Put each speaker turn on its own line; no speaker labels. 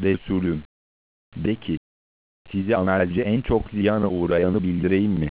Resulüm, de ki, size amelce en çok ziyana uğrayanı bildireyim mi?